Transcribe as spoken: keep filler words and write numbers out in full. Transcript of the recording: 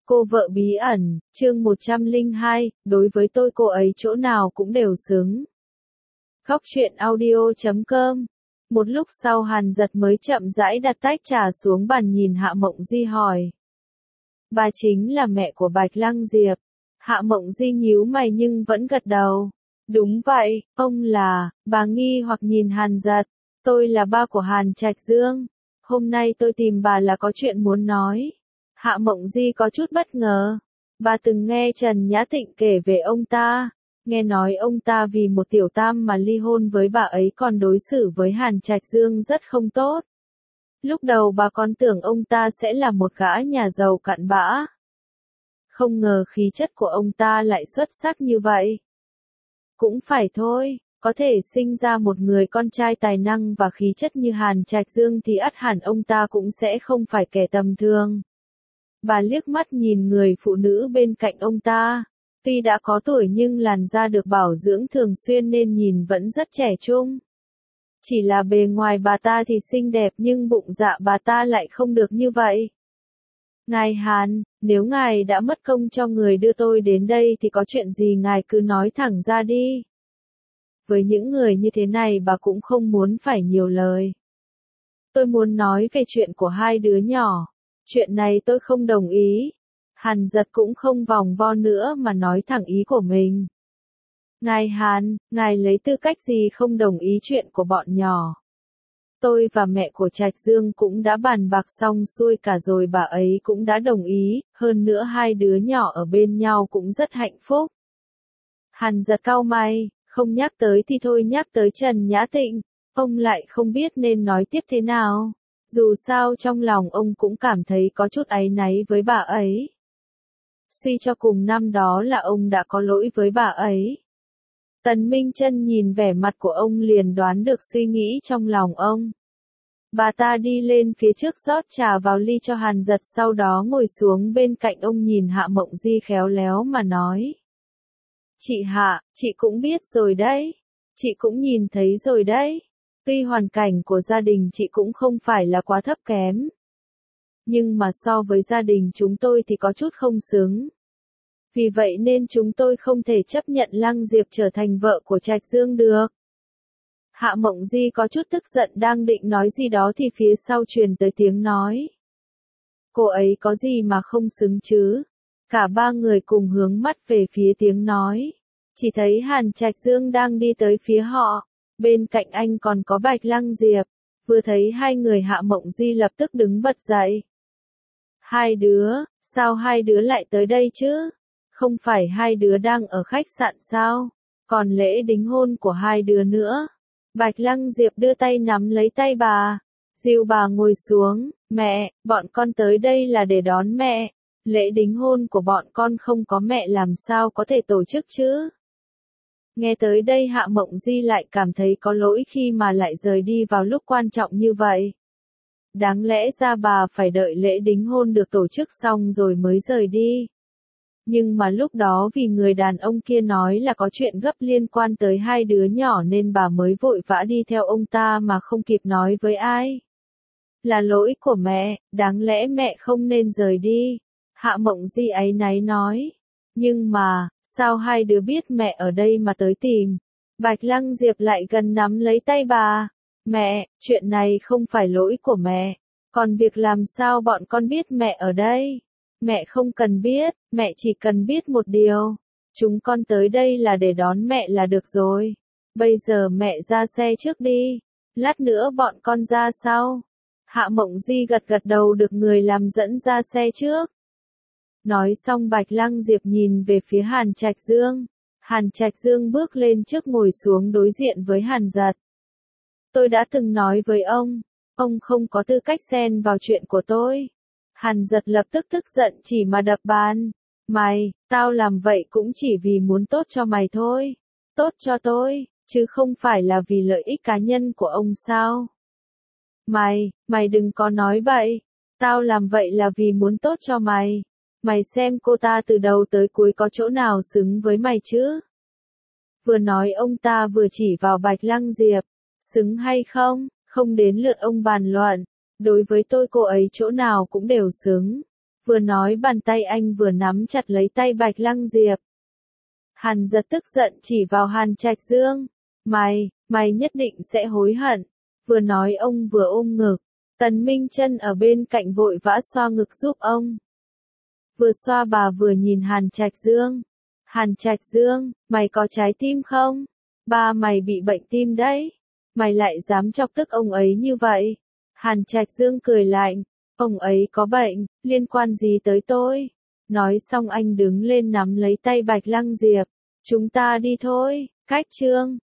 Cô vợ bí ẩn, chương một trăm lẻ hai, đối với tôi cô ấy chỗ nào cũng đều xứng. Góc truyện audio chấm com. Một lúc sau Hàn Giật mới chậm rãi đặt tách trà xuống bàn nhìn Hạ Mộng Di hỏi. Bà chính là mẹ của Bạch Lăng Diệp. Hạ Mộng Di nhíu mày nhưng vẫn gật đầu. Đúng vậy, ông là, bà nghi hoặc nhìn Hàn Giật. Tôi là ba của Hàn Trạch Dương. Hôm nay tôi tìm bà là có chuyện muốn nói. Hạ Mộng Di có chút bất ngờ. Bà từng nghe Trần Nhã Tịnh kể về ông ta. Nghe nói ông ta vì một tiểu tam mà ly hôn với bà ấy còn đối xử với Hàn Trạch Dương rất không tốt. Lúc đầu bà còn tưởng ông ta sẽ là một gã nhà giàu cặn bã. Không ngờ khí chất của ông ta lại xuất sắc như vậy. Cũng phải thôi, có thể sinh ra một người con trai tài năng và khí chất như Hàn Trạch Dương thì ắt hẳn ông ta cũng sẽ không phải kẻ tầm thường. Bà liếc mắt nhìn người phụ nữ bên cạnh ông ta. Tuy đã có tuổi nhưng làn da được bảo dưỡng thường xuyên nên nhìn vẫn rất trẻ trung. Chỉ là bề ngoài bà ta thì xinh đẹp nhưng bụng dạ bà ta lại không được như vậy. Ngài Hàn, nếu ngài đã mất công cho người đưa tôi đến đây thì có chuyện gì ngài cứ nói thẳng ra đi. Với những người như thế này bà cũng không muốn phải nhiều lời. Tôi muốn nói về chuyện của hai đứa nhỏ. Chuyện này tôi không đồng ý. Hàn Giật cũng không vòng vo nữa mà nói thẳng ý của mình. Ngài Hàn, ngài lấy tư cách gì không đồng ý chuyện của bọn nhỏ? Tôi và mẹ của Trạch Dương cũng đã bàn bạc xong xuôi cả rồi bà ấy cũng đã đồng ý, hơn nữa hai đứa nhỏ ở bên nhau cũng rất hạnh phúc. Hàn Giật cau mày, không nhắc tới thì thôi nhắc tới Trần Nhã Tịnh, ông lại không biết nên nói tiếp thế nào. Dù sao trong lòng ông cũng cảm thấy có chút áy náy với bà ấy. Suy cho cùng năm đó là ông đã có lỗi với bà ấy. Tần Minh Chân nhìn vẻ mặt của ông liền đoán được suy nghĩ trong lòng ông. Bà ta đi lên phía trước rót trà vào ly cho Hàn Giật sau đó ngồi xuống bên cạnh ông nhìn Hạ Mộng Di khéo léo mà nói. Chị Hạ, chị cũng biết rồi đấy. Chị cũng nhìn thấy rồi đấy. Tuy hoàn cảnh của gia đình chị cũng không phải là quá thấp kém. Nhưng mà so với gia đình chúng tôi thì có chút không xứng. Vì vậy nên chúng tôi không thể chấp nhận Lăng Diệp trở thành vợ của Trạch Dương được. Hạ Mộng Di có chút tức giận đang định nói gì đó thì phía sau truyền tới tiếng nói. Cô ấy có gì mà không xứng chứ? Cả ba người cùng hướng mắt về phía tiếng nói. Chỉ thấy Hàn Trạch Dương đang đi tới phía họ. Bên cạnh anh còn có Bạch Lăng Diệp. Vừa thấy hai người Hạ Mộng Di lập tức đứng bật dậy. Hai đứa, sao hai đứa lại tới đây chứ? Không phải hai đứa đang ở khách sạn sao? Còn lễ đính hôn của hai đứa nữa. Bạch Lăng Diệp đưa tay nắm lấy tay bà. Dìu bà ngồi xuống. Mẹ, bọn con tới đây là để đón mẹ. Lễ đính hôn của bọn con không có mẹ làm sao có thể tổ chức chứ? Nghe tới đây Hạ Mộng Di lại cảm thấy có lỗi khi mà lại rời đi vào lúc quan trọng như vậy. Đáng lẽ ra bà phải đợi lễ đính hôn được tổ chức xong rồi mới rời đi. Nhưng mà lúc đó vì người đàn ông kia nói là có chuyện gấp liên quan tới hai đứa nhỏ nên bà mới vội vã đi theo ông ta mà không kịp nói với ai. Là lỗi của mẹ, đáng lẽ mẹ không nên rời đi. Hạ Mộng Di áy náy nói. Nhưng mà, sao hai đứa biết mẹ ở đây mà tới tìm? Bạch Lăng Diệp lại gần nắm lấy tay bà. Mẹ, chuyện này không phải lỗi của mẹ. Còn việc làm sao bọn con biết mẹ ở đây? Mẹ không cần biết, mẹ chỉ cần biết một điều. Chúng con tới đây là để đón mẹ là được rồi. Bây giờ mẹ ra xe trước đi. Lát nữa bọn con ra sau. Hạ Mộng Di gật gật đầu được người làm dẫn ra xe trước. Nói xong Bạch Lăng Diệp nhìn về phía Hàn Trạch Dương. Hàn Trạch Dương bước lên trước ngồi xuống đối diện với Hàn Giật. Tôi đã từng nói với ông, ông không có tư cách xen vào chuyện của tôi. Hàn Giật lập tức tức giận chỉ mà đập bàn. Mày, tao làm vậy cũng chỉ vì muốn tốt cho mày thôi. Tốt cho tôi, chứ không phải là vì lợi ích cá nhân của ông sao? Mày, mày đừng có nói bậy. Tao làm vậy là vì muốn tốt cho mày. Mày xem cô ta từ đầu tới cuối có chỗ nào xứng với mày chứ? Vừa nói ông ta vừa chỉ vào Bạch Lăng Diệp. Xứng hay không, không đến lượt ông bàn luận. Đối với tôi cô ấy chỗ nào cũng đều xứng. Vừa nói bàn tay anh vừa nắm chặt lấy tay Bạch Lăng Diệp. Hàn Giật tức giận chỉ vào Hàn Trạch Dương. Mày, mày nhất định sẽ hối hận. Vừa nói ông vừa ôm ngực. Tần Minh Chân ở bên cạnh vội vã xoa ngực giúp ông. Vừa xoa bà vừa nhìn Hàn Trạch Dương. Hàn Trạch Dương, mày có trái tim không? Ba mày bị bệnh tim đấy. Mày lại dám chọc tức ông ấy như vậy. Hàn Trạch Dương cười lạnh. Ông ấy có bệnh, liên quan gì tới tôi? Nói xong anh đứng lên nắm lấy tay Bạch Lăng Diệp. Chúng ta đi thôi, cách Trương.